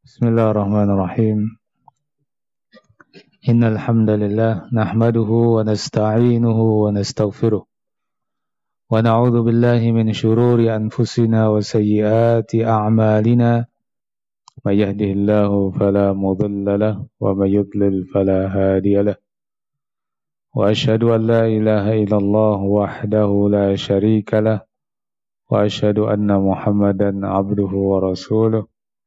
Bismillahirrahmanirrahim. Innal hamdalillah nahmaduhu wa nasta'inuhu wa nastaghfiruh wa na'udzu billahi min shururi anfusina wa sayyiati a'malina. May yahdihillahu fala mudilla lahu wa may yudlil fala hadiya lahu. Wa asyhadu an la ilaha illallah wahdahu la syarika lahu wa asyhadu anna Muhammadan 'abduhu wa rasuluh.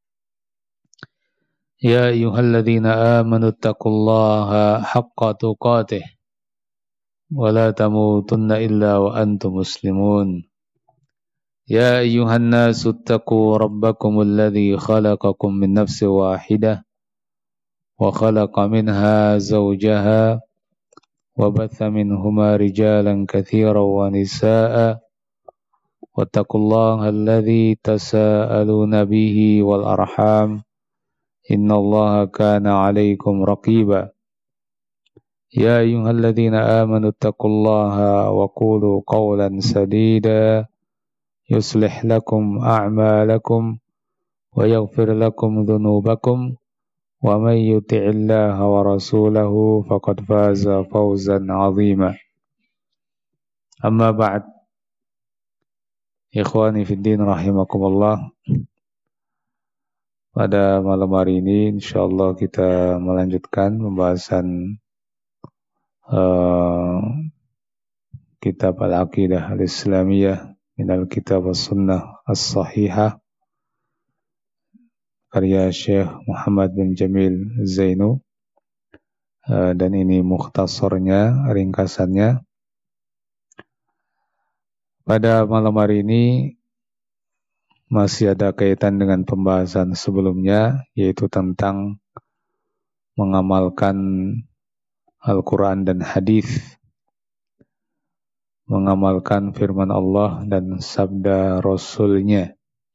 يا أيها الذين آمنوا اتقوا الله حق تقاته ولا تموتن إلا وأنتم مسلمون يا أيها الناس اتقوا ربكم الذي خلقكم من نفس واحدة وخلق منها زوجها وبث منهما رجالا كثيرا ونساء واتقوا الله الذي تساءلون به والأرحام إن الله كان عليكم رقيبا يا أيها الذين آمنوا اتقوا الله وقولوا قولا سديدا يصلح لكم أعمالكم ويغفر لكم ذنوبكم ومن يطع الله ورسوله فقد فاز فوزا عظيما أما بعد إخواني في الدين رحمكم الله. Pada malam hari ini insyaallah kita melanjutkan pembahasan kitab Al-Aqidah Al-Islamiyah minal kitab was-sunnah as-sahihah karya Syekh Muhammad bin Jamil Zainu, dan ini mukhtasarnya, ringkasannya. Pada malam hari ini masih ada kaitan dengan pembahasan sebelumnya, yaitu tentang mengamalkan Al-Quran dan Hadis, mengamalkan firman Allah dan sabda Rasul-Nya.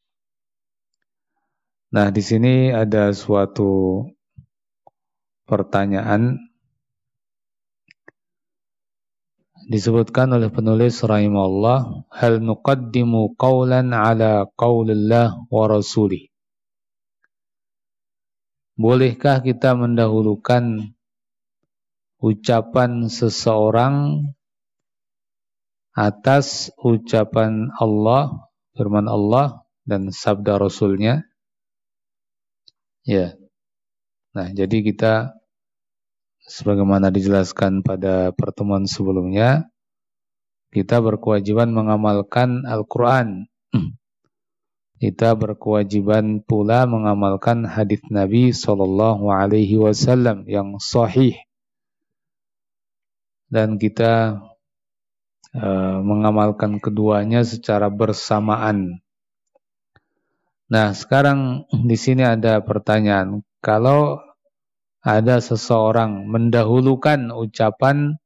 Nah, di sini ada suatu pertanyaan disebutkan oleh penulis rahimahullah, hal nuqaddimu qawlan ala qawlillah wa rasulih. Bolehkah kita mendahulukan ucapan seseorang atas ucapan Allah, firman Allah dan sabda Rasulnya? Ya. Nah, jadi kita sebagaimana dijelaskan pada pertemuan sebelumnya, kita berkewajiban mengamalkan Al-Quran. Kita berkewajiban pula mengamalkan hadis Nabi SAW yang sahih. Dan kita mengamalkan keduanya secara bersamaan. Nah, sekarang di sini ada pertanyaan. Kalau ada seseorang mendahulukan ucapan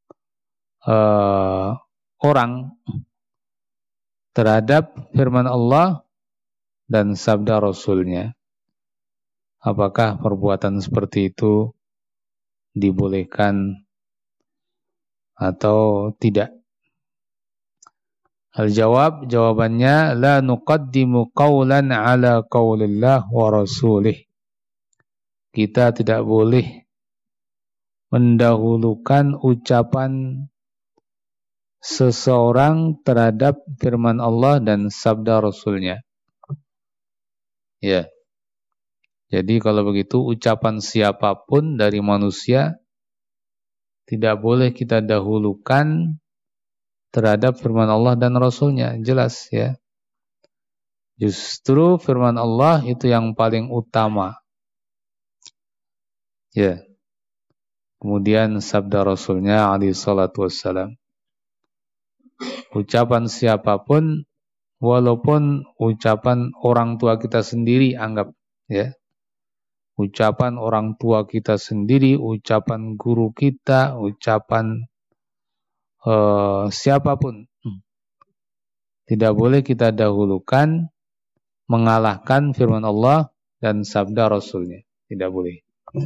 orang terhadap firman Allah dan sabda Rasulnya, apakah perbuatan seperti itu dibolehkan atau tidak? Jawabannya la nuqaddimu qawlan ala qawlillah wa rasulih. Kita tidak boleh mendahulukan ucapan seseorang terhadap firman Allah dan sabda Rasulnya. Ya. Jadi kalau begitu ucapan siapapun dari manusia tidak boleh kita dahulukan terhadap firman Allah dan Rasulnya. Jelas ya. Justru firman Allah itu yang paling utama. Ya. Kemudian sabda Rasulnya alaihi salatu wassalam. Ucapan siapapun, walaupun ucapan orang tua kita sendiri, anggap ya. Ucapan orang tua kita sendiri, ucapan guru kita, ucapan siapapun, tidak boleh kita dahulukan mengalahkan firman Allah dan sabda Rasulnya. Tidak boleh.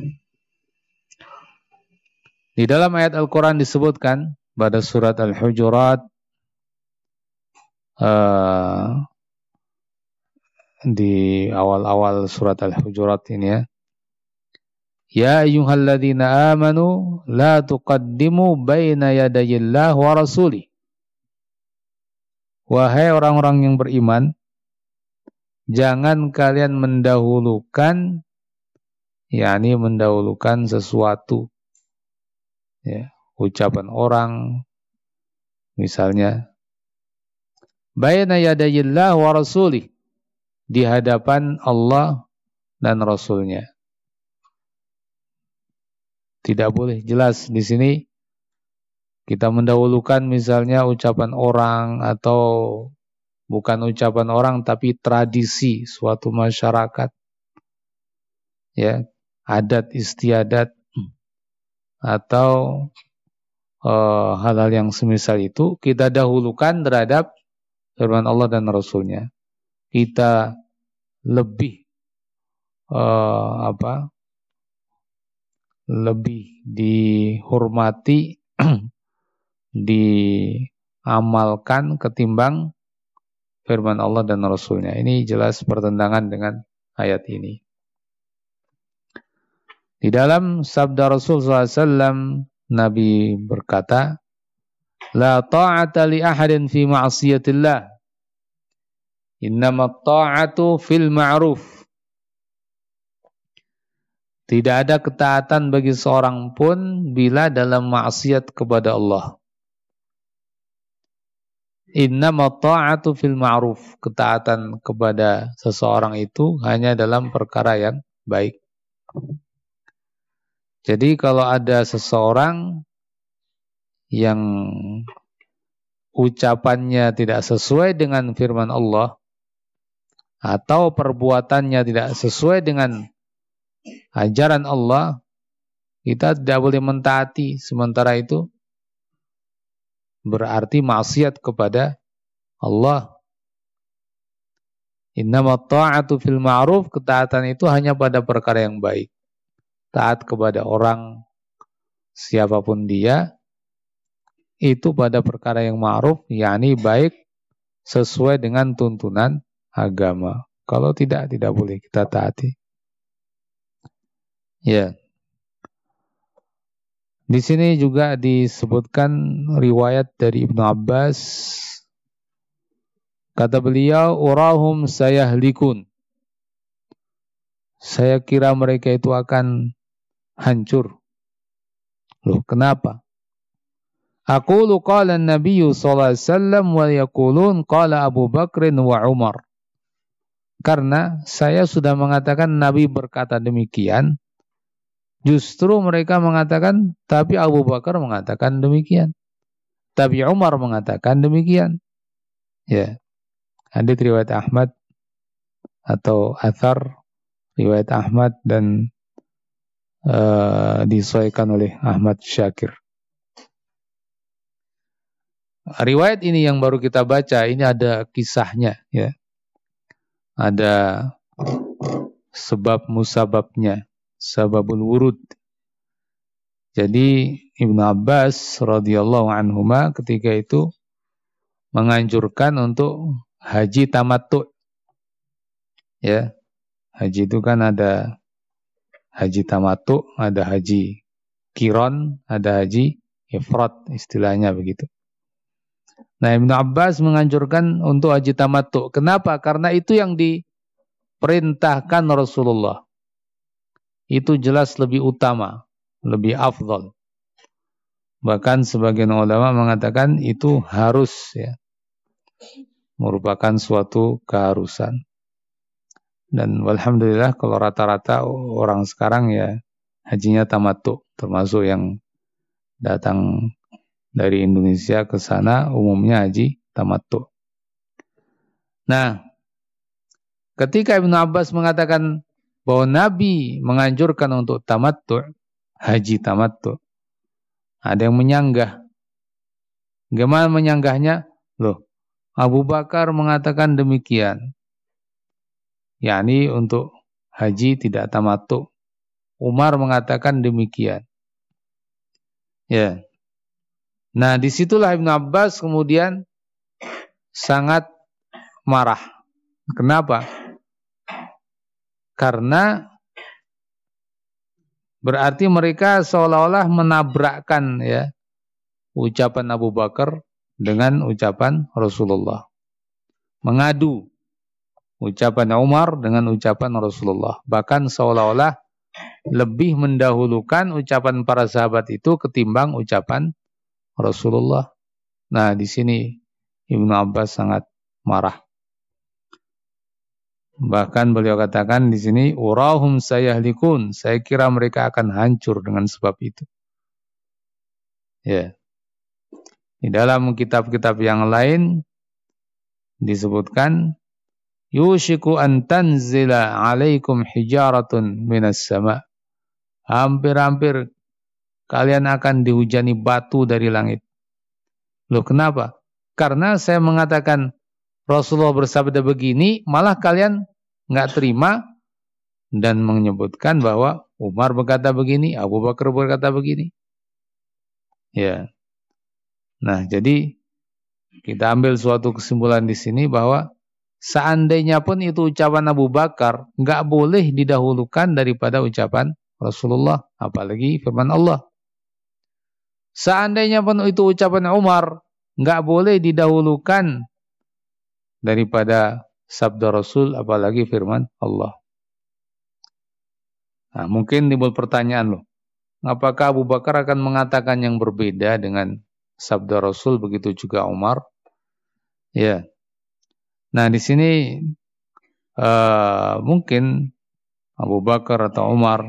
Di dalam ayat Al-Quran disebutkan pada surat Al-Hujurat di awal-awal surat Al-Hujurat ini ya. Ya ayyuhalladzina amanu la tuqaddimu baina yadayillah wa rasulih. Wahai orang-orang yang beriman, jangan kalian mendahulukan, yakni mendahulukan sesuatu, ya, ucapan orang, misalnya, baina yadayillah wa rasulih, di hadapan Allah dan Rasulnya. Tidak boleh, jelas di sini kita mendahulukan misalnya ucapan orang atau bukan ucapan orang tapi tradisi suatu masyarakat, ya, adat istiadat atau hal-hal yang semisal itu kita dahulukan terhadap firman Allah dan Rasulnya. Kita lebih lebih dihormati, diamalkan ketimbang firman Allah dan Rasulnya. Ini jelas bertentangan dengan ayat ini. Di dalam sabda Rasul SAW, Nabi berkata, La ta'ata li ahadin fi ma'asiyatillah, innama ta'atu fil ma'ruf. Tidak ada ketaatan bagi seorang pun bila dalam maksiat kepada Allah. Innama ta'atu fil ma'ruf. Ketaatan kepada seseorang itu hanya dalam perkara yang baik. Jadi kalau ada seseorang yang ucapannya tidak sesuai dengan firman Allah atau perbuatannya tidak sesuai dengan ajaran Allah, kita tidak boleh mentaati. Sementara itu berarti maksiat kepada Allah. Innama ta'atu fil ma'ruf, ketaatan itu hanya pada perkara yang baik. Taat kepada orang siapapun dia itu pada perkara yang ma'ruf, yakni baik sesuai dengan tuntunan agama. Kalau tidak boleh kita taati. Ya. Di sini juga disebutkan riwayat dari Ibnu Abbas. Kata beliau, urahum sayahlikun. Saya kira mereka itu akan hancur. Loh, kenapa? Aqulu qala an-nabiy sallallahu alaihi wasallam wa yaqulun qala Abu Bakr wa Umar. Karena saya sudah mengatakan Nabi berkata demikian, justru mereka mengatakan, tapi Abu Bakar mengatakan demikian. Tapi Umar mengatakan demikian. Ya. Hadits riwayat Ahmad atau athar riwayat Ahmad dan disesuaikan oleh Ahmad Syakir. Riwayat ini yang baru kita baca, ini ada kisahnya, ya. Ada sebab musababnya. Sababul wurud. Jadi Ibnu Abbas radhiyallahu anhuma ketika itu menganjurkan untuk haji tamattu. Ya. Haji itu kan ada haji tamattu, ada haji qiran, ada haji ifrad, istilahnya begitu. Nah, Ibnu Abbas menganjurkan untuk haji tamattu. Kenapa? Karena itu yang diperintahkan Rasulullah. Itu jelas lebih utama, lebih afdal. Bahkan sebagian ulama mengatakan itu harus, ya, merupakan suatu keharusan. Dan alhamdulillah kalau rata-rata orang sekarang ya hajinya tamattu, termasuk yang datang dari Indonesia ke sana umumnya haji tamattu. Nah, ketika Ibnu Abbas mengatakan bahwa Nabi menganjurkan untuk tamattu, haji tamattu, ada yang menyanggah. Gimana menyanggahnya? Loh, Abu Bakar mengatakan demikian. yakni untuk haji tidak tamattu. Umar mengatakan demikian. Ya. Nah, disitulah Ibnu Abbas kemudian sangat marah. Kenapa? Karena berarti mereka seolah-olah menabrakkan ya ucapan Abu Bakar dengan ucapan Rasulullah. Mengadu ucapan Umar dengan ucapan Rasulullah. Bahkan seolah-olah lebih mendahulukan ucapan para sahabat itu ketimbang ucapan Rasulullah. Nah, di sini Ibnu Abbas sangat marah. Bahkan beliau katakan di sini, urahum sayahlikun. Saya kira mereka akan hancur dengan sebab itu. Ya. Di dalam kitab-kitab yang lain disebutkan, yushiku an tanzila alaikum hijaratun minas sama. Hampir-hampir kalian akan dihujani batu dari langit. Loh, kenapa? Karena saya mengatakan Rasulullah bersabda begini, malah kalian nggak terima dan menyebutkan bahwa Umar berkata begini, Abu Bakar berkata begini. Ya. Nah, jadi kita ambil suatu kesimpulan di sini bahwa seandainya pun itu ucapan Abu Bakar, nggak boleh didahulukan daripada ucapan Rasulullah, apalagi firman Allah. Seandainya pun itu ucapan Umar, nggak boleh didahulukan daripada sabda Rasul, apalagi firman Allah. Nah, mungkin timbul pertanyaan loh, apakah Abu Bakar akan mengatakan yang berbeda dengan sabda Rasul, begitu juga Umar? Ya. Nah, di sini mungkin Abu Bakar atau Umar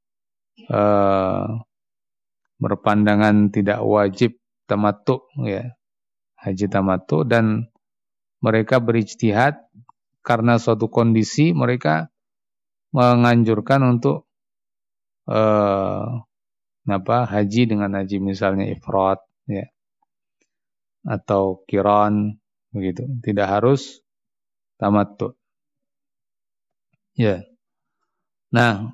berpandangan tidak wajib tamattu, ya, haji tamattu, dan mereka berijtihad karena suatu kondisi mereka menganjurkan untuk haji dengan haji misalnya ifrad, ya, atau qiran, begitu, tidak harus tamattu. Ya. Nah,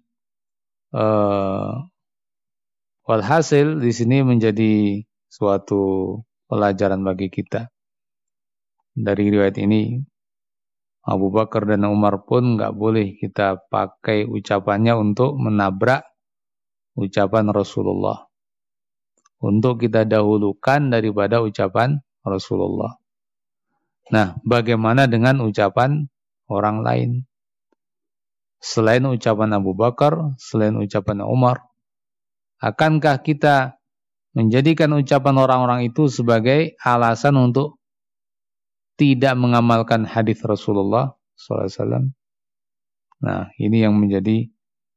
walhasil di sini menjadi suatu pelajaran bagi kita. Dari riwayat ini, Abu Bakar dan Umar pun nggak boleh kita pakai ucapannya untuk menabrak ucapan Rasulullah. Untuk kita dahulukan daripada ucapan Rasulullah. Nah, bagaimana dengan ucapan orang lain? Selain ucapan Abu Bakar, selain ucapan Umar, akankah kita menjadikan ucapan orang-orang itu sebagai alasan untuk tidak mengamalkan hadis Rasulullah SAW? Nah, ini yang menjadi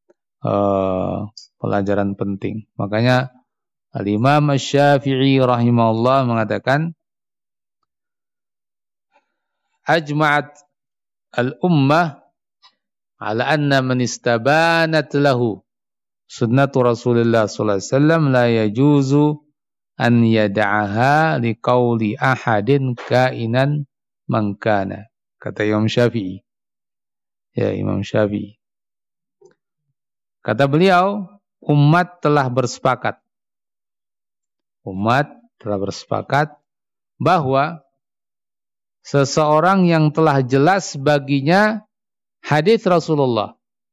pelajaran penting. Makanya Al-Imam Asy-Syafi'i rahimahullah mengatakan, ajma'at al-ummah ala anna man istabanat lahu sunnatu Rasulullah sallallahu alaihi wasallam la yajuzu an yad'aha liqauli ahadin kainan man kana. Kata Imam Syafi'i. Ya, Imam Syafi'i. Kata beliau, umat telah bersepakat bahwa seseorang yang telah jelas baginya hadis Rasulullah,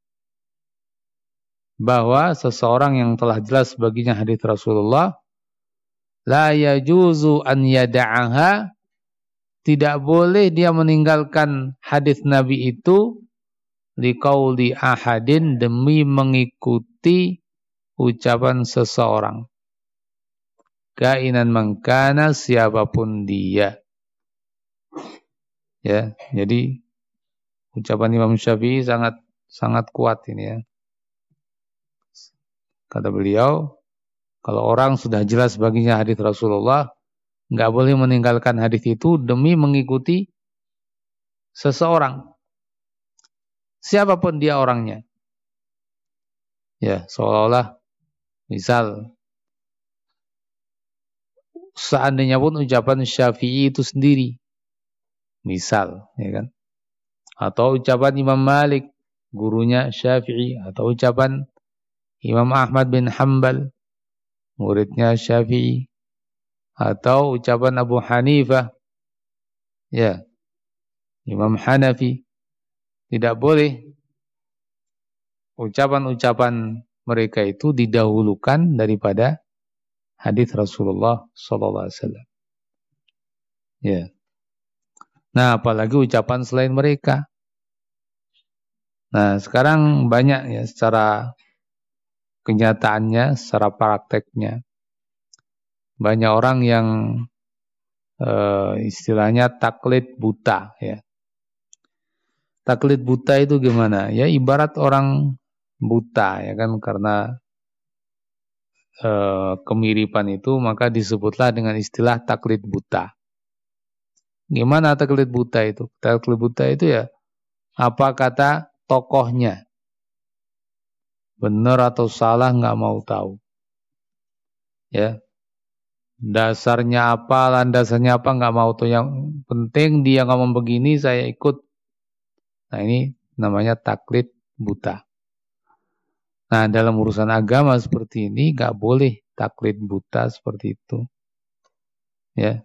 la yajuzu an yada'aha, tidak boleh dia meninggalkan hadis Nabi itu liqauli ahadin, demi mengikuti ucapan seseorang, kainan mangkana, siapapun dia. Ya, jadi ucapan Imam Syafi'i sangat kuat ini, ya. Kata beliau, kalau orang sudah jelas baginya hadis Rasulullah, nggak boleh meninggalkan hadis itu demi mengikuti seseorang, siapapun dia orangnya. Ya, seolah-olah misal seandainya pun ucapan Syafi'i itu sendiri, misal, ya kan, atau ucapan Imam Malik, gurunya Syafi'i, atau ucapan Imam Ahmad bin Hanbal, muridnya Syafi'i, atau ucapan Abu Hanifah, ya, Imam Hanafi, tidak boleh ucapan-ucapan mereka itu didahulukan daripada hadis Rasulullah sallallahu alaihi wasallam. Ya. Nah, apalagi ucapan selain mereka. Nah, sekarang banyak ya secara kenyataannya, secara prakteknya. Banyak orang yang istilahnya taklid buta ya. Taklid buta itu gimana? Ya ibarat orang buta ya kan, karena kemiripan itu maka disebutlah dengan istilah taklid buta. Gimana taklid buta itu? Taklid buta itu ya apa kata tokohnya. Benar atau salah nggak mau tahu. Ya. Dasarnya apa, landasannya apa nggak mau tahu. Yang penting dia ngomong begini saya ikut. Nah, ini namanya taklid buta. Nah, dalam urusan agama seperti ini nggak boleh taklid buta seperti itu. Ya.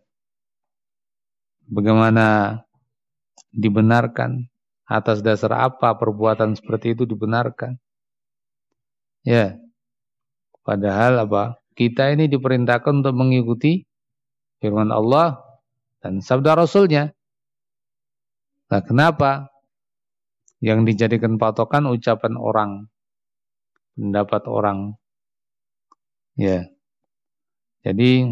Bagaimana dibenarkan? Atas dasar apa perbuatan seperti itu dibenarkan? Ya. Padahal apa? Kita ini diperintahkan untuk mengikuti firman Allah dan sabda Rasulnya. Nah, kenapa yang dijadikan patokan ucapan orang, pendapat orang? Ya. Jadi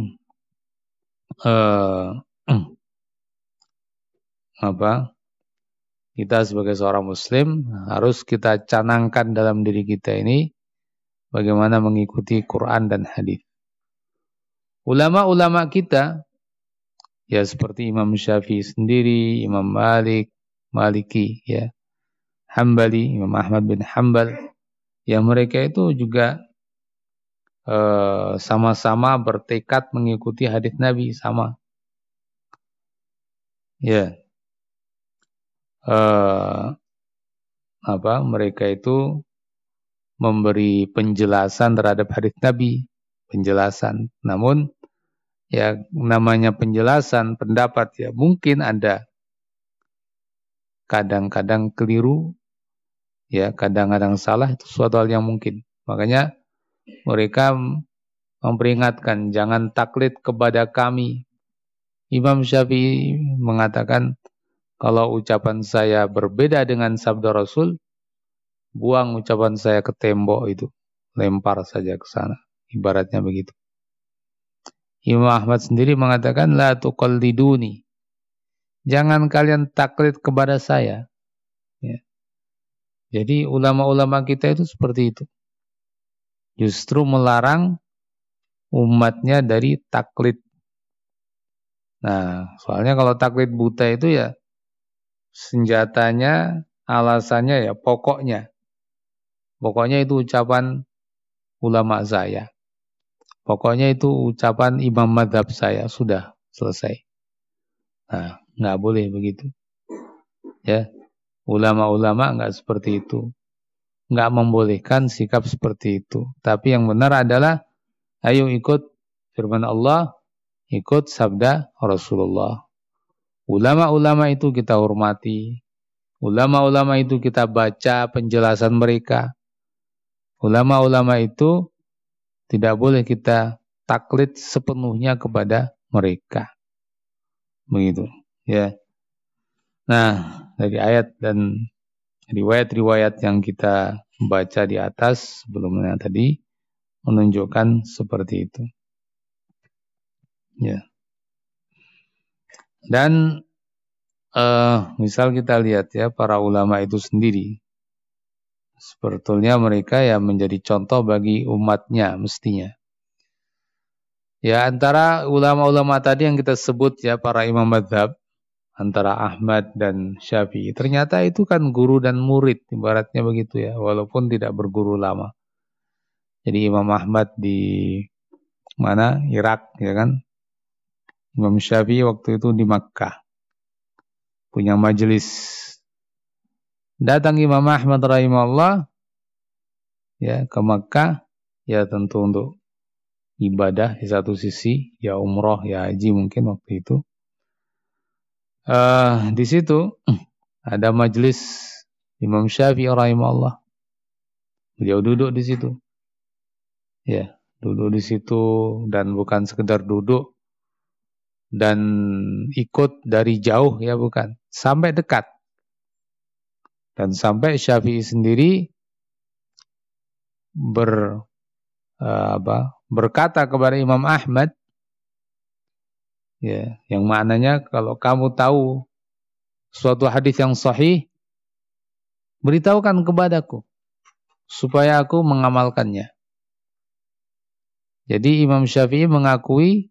kita sebagai seorang muslim harus kita canangkan dalam diri kita ini bagaimana mengikuti Quran dan hadis. Ulama-ulama kita ya seperti Imam Syafi'i sendiri, Imam Maliki ya, Hambali, Imam Ahmad bin Hanbal, ya mereka itu juga sama-sama bertekad mengikuti hadis Nabi sama. Ya. Mereka itu memberi penjelasan terhadap hadis Nabi, penjelasan. Namun ya namanya penjelasan pendapat ya mungkin ada kadang-kadang keliru, ya kadang-kadang salah, itu suatu hal yang mungkin. Makanya mereka memperingatkan jangan taklid kepada kami. Imam Syafi'i mengatakan kalau ucapan saya berbeda dengan sabda Rasul, buang ucapan saya ke tembok itu, lempar saja ke sana. Ibaratnya begitu. Imam Ahmad sendiri mengatakan la tuqalliduni. Jangan kalian taklid kepada saya. Ya. Jadi ulama-ulama kita itu seperti itu. Justru melarang umatnya dari taklid. Nah, soalnya kalau taklid buta itu ya senjatanya, alasannya ya pokoknya. Pokoknya itu ucapan ulama saya. Pokoknya itu ucapan imam madhab saya. Sudah selesai. Nah, nggak boleh begitu. Ya, ulama-ulama nggak seperti itu. Nggak membolehkan sikap seperti itu. Tapi yang benar adalah ayo ikut firman Allah, ikut sabda Rasulullah. Ulama-ulama itu kita hormati. Ulama-ulama itu kita baca penjelasan mereka. Ulama-ulama itu tidak boleh kita taklid sepenuhnya kepada mereka. Begitu, ya. Nah, dari ayat dan riwayat-riwayat yang kita baca di atas sebelumnya tadi menunjukkan seperti itu. Ya. Dan misal kita lihat ya para ulama itu sendiri, sebetulnya mereka ya menjadi contoh bagi umatnya mestinya. Ya antara ulama-ulama tadi yang kita sebut ya para imam madhab, antara Ahmad dan Syafi'i, ternyata itu kan guru dan murid, ibaratnya begitu ya, walaupun tidak berguru lama. Jadi Imam Ahmad di mana? Irak ya kan. Imam Syafi'i waktu itu di Makkah. Punya majelis. Datang Imam Ahmad rahimahullah ya ke Makkah, ya tentu untuk ibadah di satu sisi, ya umroh, ya haji mungkin waktu itu. Di situ ada majelis Imam Syafi'i rahimahullah. Beliau duduk di situ. Ya, duduk di situ dan bukan sekedar duduk dan ikut dari jauh ya, bukan, sampai dekat. Dan sampai Syafi'i sendiri berkata kepada Imam Ahmad, ya, yang maknanya kalau kamu tahu suatu hadis yang sahih, beritahukan kepadaku supaya aku mengamalkannya. Jadi Imam Syafi'i mengakui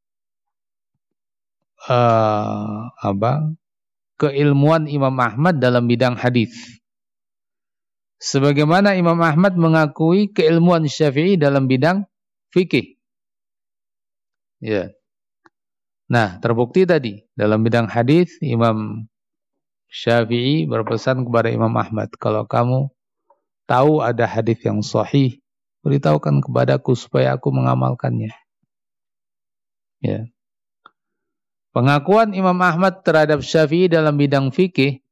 keilmuan Imam Ahmad dalam bidang hadis. Sebagaimana Imam Ahmad mengakui keilmuan Syafi'i dalam bidang fikih. Ya. Nah, terbukti tadi dalam bidang hadis Imam Syafi'i berpesan kepada Imam Ahmad, kalau kamu tahu ada hadis yang sahih, beritahukan kepadaku supaya aku mengamalkannya. Ya. Pengakuan Imam Ahmad terhadap Syafi'i dalam bidang fikih,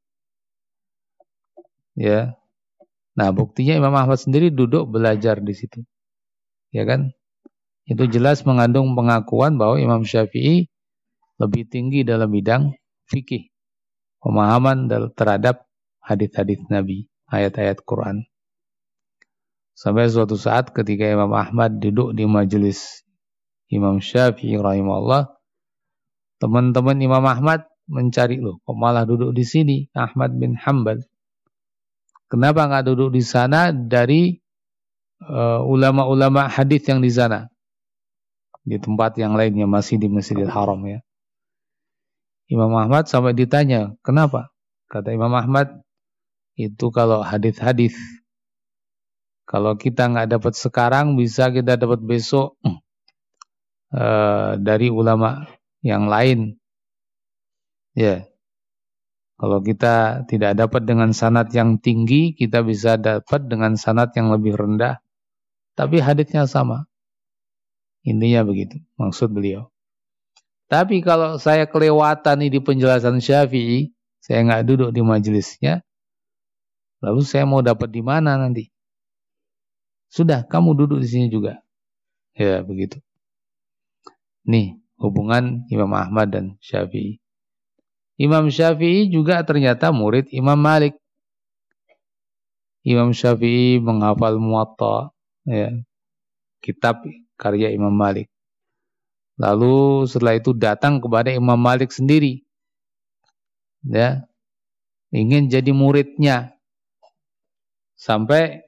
ya. Nah, buktinya Imam Ahmad sendiri duduk belajar di situ. Ya kan? Itu jelas mengandung pengakuan bahwa Imam Syafi'i lebih tinggi dalam bidang fikih. Pemahaman terhadap hadis-hadis Nabi, ayat-ayat Quran. Sampai suatu saat ketika Imam Ahmad duduk di majelis Imam Syafi'i rahimahullah, teman-teman Imam Ahmad mencari, loh, kok malah duduk di sini Ahmad bin Hanbal? Kenapa nggak duduk di sana dari ulama-ulama hadis yang di sana, di tempat yang lainnya, masih di Masjidil Haram ya? Imam Ahmad sampai ditanya, kenapa? Kata Imam Ahmad, itu kalau hadis-hadis, kalau kita nggak dapat sekarang, bisa kita dapat besok dari ulama yang lain. Ya. Kalau kita tidak dapat dengan sanad yang tinggi, kita bisa dapat dengan sanad yang lebih rendah. Tapi hadisnya sama. Intinya begitu, maksud beliau. Tapi kalau saya kelewatan di penjelasan Syafi'i, saya nggak duduk di majelisnya, lalu saya mau dapat di mana nanti? Sudah, kamu duduk di sini juga. Ya, begitu. Nih, hubungan Imam Ahmad dan Syafi'i. Imam Syafi'i juga ternyata murid Imam Malik. Imam Syafi'i menghafal Muwatta, ya, kitab karya Imam Malik. Lalu setelah itu datang kepada Imam Malik sendiri, ya, ingin jadi muridnya. Sampai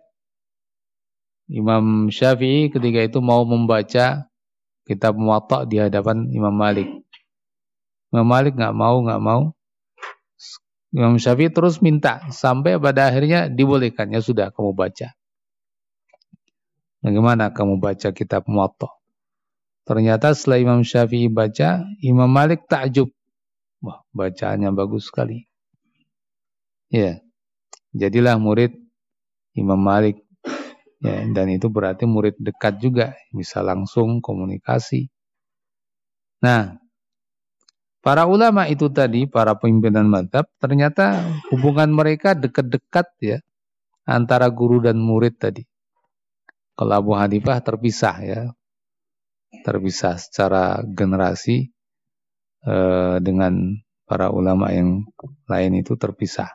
Imam Syafi'i ketika itu mau membaca kitab Muwatta di hadapan Imam Malik. Imam Malik nggak mau. Imam Syafi'i terus minta sampai pada akhirnya dibolehkan. Ya sudah, kamu baca. Bagaimana kamu baca kitab Muwatta? Ternyata setelah Imam Syafi'i baca, Imam Malik takjub. Wah, bacaannya bagus sekali. Ya, jadilah murid Imam Malik. Ya, dan itu berarti murid dekat juga, bisa langsung komunikasi. Nah, para ulama itu tadi, para pimpinan mazhab, ternyata hubungan mereka dekat-dekat ya, antara guru dan murid tadi. Kalau Abu Hanifah terpisah ya, terpisah secara generasi dengan para ulama yang lain itu terpisah.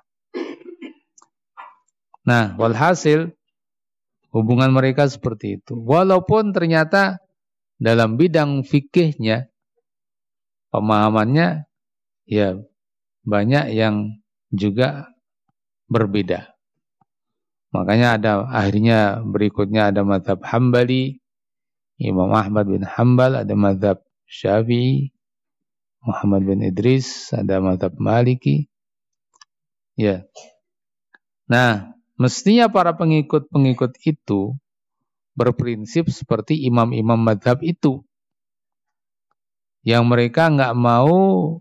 Nah, walhasil hubungan mereka seperti itu. Walaupun ternyata dalam bidang fikihnya, pemahamannya ya banyak yang juga berbeda. Makanya akhirnya berikutnya ada mazhab Hambali, Imam Ahmad bin Hanbal, ada mazhab Syafi'i, Muhammad bin Idris, ada mazhab Maliki. Ya. Nah, mestinya para pengikut-pengikut itu berprinsip seperti imam-imam mazhab itu, yang mereka nggak mau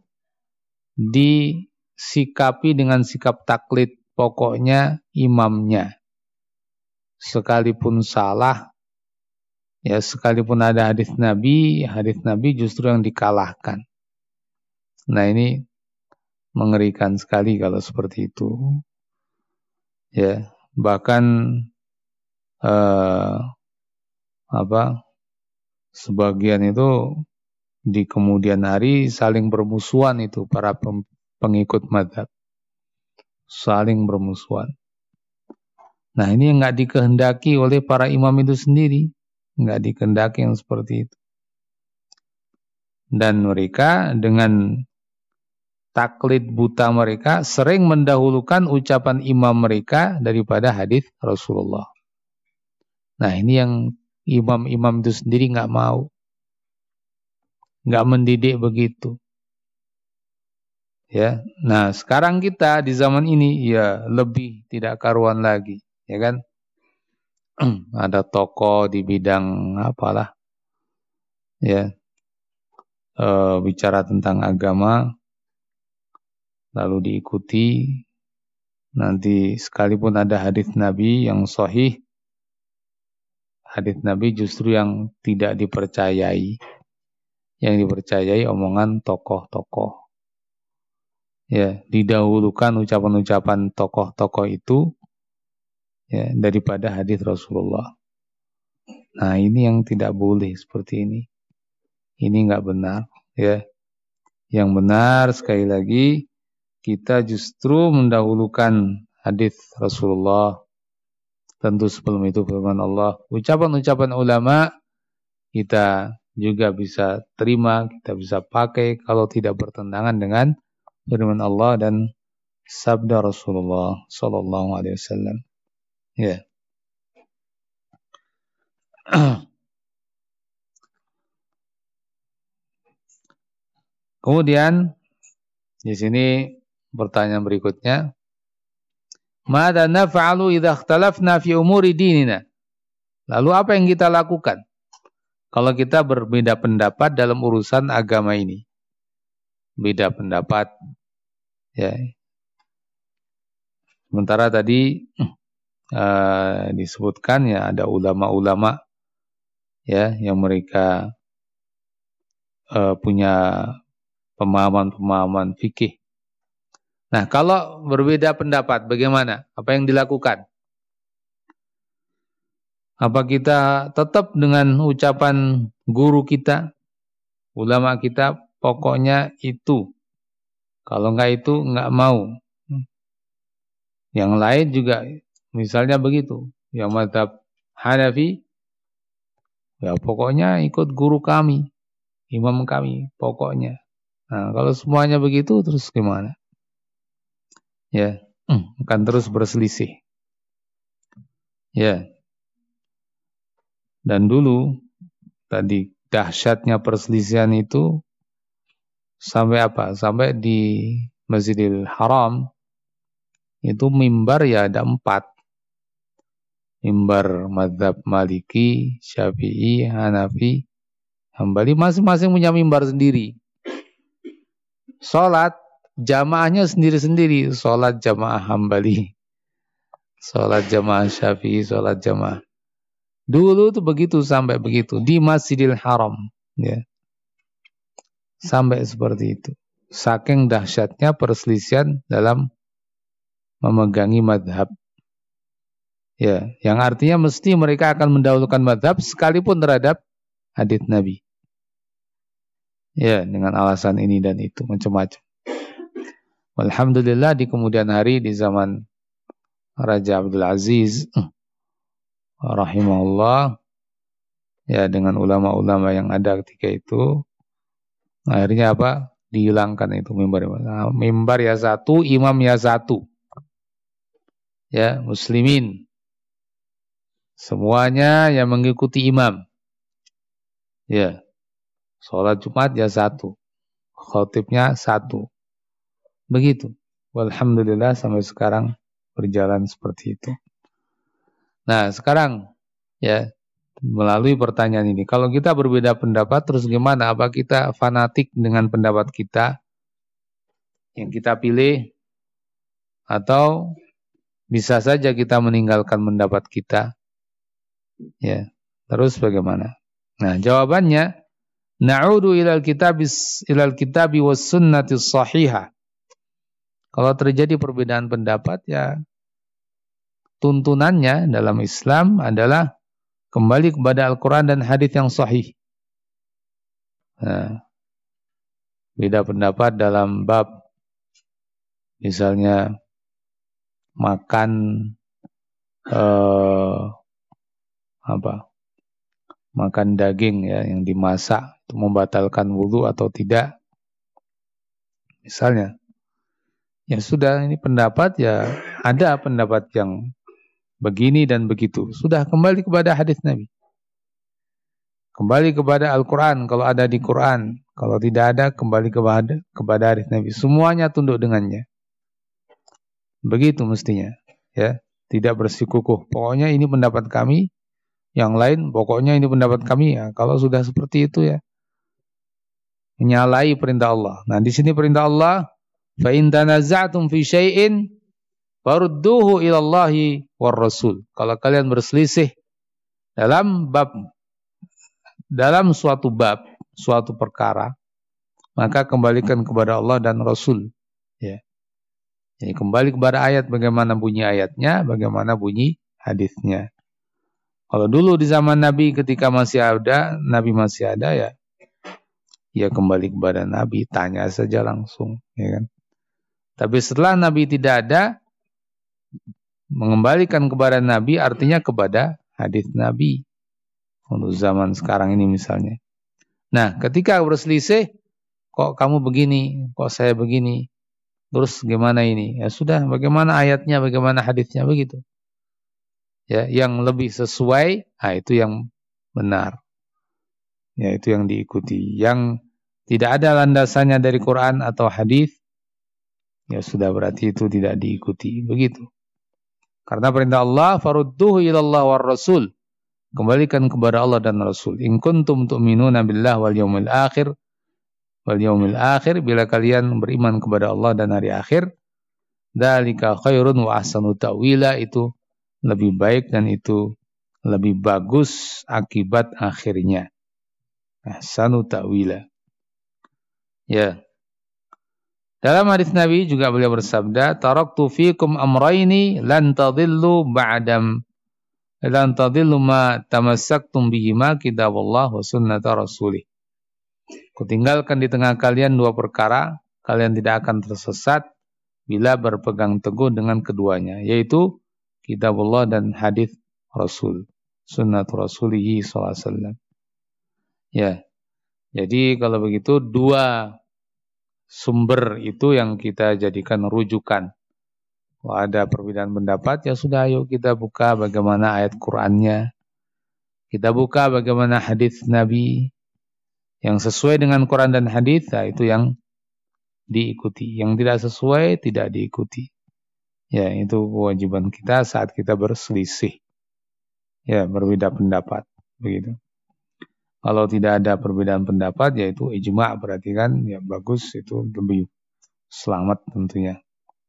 disikapi dengan sikap taklid, pokoknya imamnya. Sekalipun salah, ya sekalipun ada hadis Nabi justru yang dikalahkan. Nah, ini mengerikan sekali kalau seperti itu. Ya, bahkan sebagian itu di kemudian hari saling bermusuhan itu para pengikut mazhab, saling bermusuhan. Nah, ini yang nggak dikehendaki oleh para imam itu sendiri, nggak dikehendaki yang seperti itu. Dan mereka dengan taklid buta mereka sering mendahulukan ucapan imam mereka daripada hadis Rasulullah. Nah, ini yang imam-imam itu sendiri nggak mau, nggak mendidik begitu. Ya, nah sekarang kita di zaman ini ya lebih tidak karuan lagi. Ya kan, ada tokoh di bidang apalah, ya, bicara tentang agama, lalu diikuti, nanti sekalipun ada hadis Nabi yang sahih, hadis Nabi justru yang tidak dipercayai, yang dipercayai omongan tokoh-tokoh. Ya, didahulukan ucapan-ucapan tokoh-tokoh itu, ya, daripada hadis Rasulullah. Nah, ini yang tidak boleh seperti ini. Ini enggak benar, ya. Yang benar sekali lagi kita justru mendahulukan hadis Rasulullah. Tentu sebelum itu firman Allah. Ucapan-ucapan ulama kita juga bisa terima, kita bisa pakai kalau tidak bertentangan dengan firman Allah dan sabda Rasulullah sallallahu alaihi wasallam. Ya. Kemudian di sini pertanyaan berikutnya, "Madza naf'alu idza ikhtalafna fi umuri dinina?" Lalu apa yang kita lakukan kalau kita berbeda pendapat dalam urusan agama ini? Beda pendapat, ya. Sementara tadi disebutkan ya ada ulama-ulama, ya, yang mereka punya pemahaman-pemahaman fikih. Nah, kalau berbeda pendapat bagaimana? Apa yang dilakukan? Apa kita tetap dengan ucapan guru kita, ulama kita, pokoknya itu. Kalau enggak itu enggak mau. Yang lain juga misalnya begitu. Yang mazhab Hanafi, ya pokoknya ikut guru kami, imam kami, pokoknya. Nah, kalau semuanya begitu terus gimana? Ya, akan terus berselisih. Ya. Dan dulu tadi dahsyatnya perselisihan itu sampai apa? Sampai di Masjidil Haram itu mimbar ya ada 4. Mimbar mazhab Maliki, Syafi'i, Hanafi, Hambali, masing-masing punya mimbar sendiri. Salat jamaahnya sendiri-sendiri, salat jamaah Hambali, salat jamaah Syafi'i, salat jamaah. Dulu tuh begitu, sampai begitu di Masjidil Haram, ya. Sampai seperti itu. Saking dahsyatnya perselisihan dalam memegangi madhab. Ya, yang artinya mesti mereka akan mendahulukan madhab sekalipun terhadap hadits Nabi. Ya, dengan alasan ini dan itu macam-macam. Alhamdulillah di kemudian hari di zaman Raja Abdul Aziz rahimahullah, ya, dengan ulama-ulama yang ada ketika itu, akhirnya apa? Dihilangkan itu mimbar. Nah, mimbar ya satu, imam ya satu. Ya, muslimin semuanya yang mengikuti imam. Ya. Sholat Jumat ya satu. Khatibnya satu. Begitu. Walhamdulillah sampai sekarang berjalan seperti itu. Nah, sekarang ya, melalui pertanyaan ini, kalau kita berbeda pendapat terus gimana? Apa kita fanatik dengan pendapat kita yang kita pilih, atau bisa saja kita meninggalkan pendapat kita? Ya, terus bagaimana? Nah, jawabannya, na'udu ilal kitabi was sunnati sahihah. Kalau terjadi perbedaan pendapat, ya tuntunannya dalam Islam adalah kembali kepada Al-Quran dan hadis yang sahih. Nah, beda pendapat dalam bab misalnya makan makan daging ya yang dimasak itu membatalkan wudu atau tidak. Misalnya, ya sudah ini pendapat ya ada pendapat yang begini dan begitu. Sudah kembali kepada hadis Nabi. Kembali kepada Al-Quran kalau ada di Quran. Kalau tidak ada kembali kepada hadis Nabi. Semuanya tunduk dengannya. Begitu mestinya. Ya, tidak bersikukuh. Pokoknya ini pendapat kami. Yang lain pokoknya ini pendapat kami. Ya, kalau sudah seperti itu ya menyalahi perintah Allah. Nah, di sini perintah Allah, fa in tanaza'tum fi syai'in farudduhu ila Allahi war Rasul. Kalau kalian berselisih dalam suatu bab, suatu perkara, maka kembalikan kepada Allah dan Rasul. Ya. Jadi kembali kepada ayat, bagaimana bunyi ayatnya, bagaimana bunyi hadisnya. Kalau dulu di zaman Nabi ketika masih ada, Nabi masih ada ya kembali kepada Nabi, tanya saja langsung, ya kan. Tapi setelah Nabi tidak ada, mengembalikan kepada Nabi artinya kepada hadis Nabi. Untuk zaman sekarang ini misalnya. Nah, ketika berselisih, kok kamu begini, kok saya begini, terus gimana ini? Ya sudah, bagaimana ayatnya, bagaimana hadisnya, begitu. Ya, yang lebih sesuai, itu yang benar. Ya, itu yang diikuti. Yang tidak ada landasannya dari Quran atau hadis, ya sudah berarti itu tidak diikuti. Begitu. Karena perintah Allah, farudduhu ilallah war Rasul. Kembalikan kepada Allah dan Rasul. In kuntum tu'minuna billah wal yaumil akhir. Wal yaumil akhir, bila kalian beriman kepada Allah dan hari akhir. Dzalika khairun wa ahsanu ta'wila, itu lebih baik dan itu lebih bagus akibat akhirnya. Ahsanu ta'wila. Ya. Dalam hadis Nabi juga beliau bersabda, taraktu fikum amrayni lan tadillu ba'dam lan tadillu ma tamassaktum bihima kitaballah wa sunnata rasulih. Kutinggalkan di tengah kalian dua perkara, kalian tidak akan tersesat bila berpegang teguh dengan keduanya, yaitu kitabullah dan hadis Rasul, sunnat rasulihi sallallahu alaihi wasallam. Ya. Jadi kalau begitu dua sumber itu yang kita jadikan rujukan. Kalau ada perbedaan pendapat, ya sudah, ayo kita buka bagaimana ayat Qur'annya. Kita buka bagaimana hadis Nabi yang sesuai dengan Quran dan hadis, itu yang diikuti. Yang tidak sesuai tidak diikuti. Ya, itu kewajiban kita saat kita berselisih. Ya, berbeda pendapat, begitu. Kalau tidak ada perbedaan pendapat, yaitu ijma', berarti kan ya bagus, itu lebih selamat tentunya.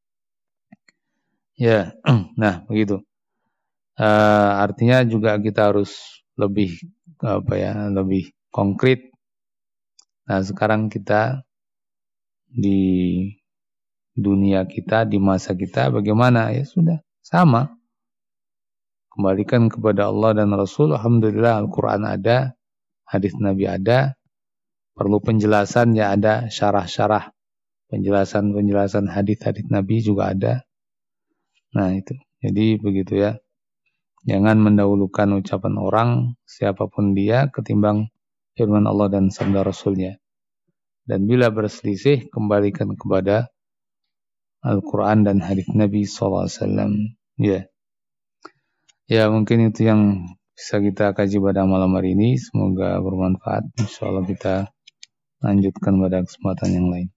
Ya, nah begitu. Artinya juga kita harus lebih lebih konkret. Nah, sekarang kita di dunia kita, di masa kita bagaimana? Ya sudah, sama. Kembalikan kepada Allah dan Rasul. Alhamdulillah Al-Quran ada, hadis Nabi ada. Perlu penjelasan ya ada, syarah-syarah, penjelasan hadis-hadis Nabi juga ada. Nah itu, jadi begitu ya. Jangan mendahulukan ucapan orang, siapapun dia, ketimbang firman Allah dan sabda Rasulnya. Dan bila berselisih, kembalikan kepada Al-Quran dan hadis Nabi SAW. Ya. Ya, mungkin itu yang bisa kita kaji pada malam hari ini. Semoga bermanfaat. InsyaAllah kita lanjutkan pada kesempatan yang lain.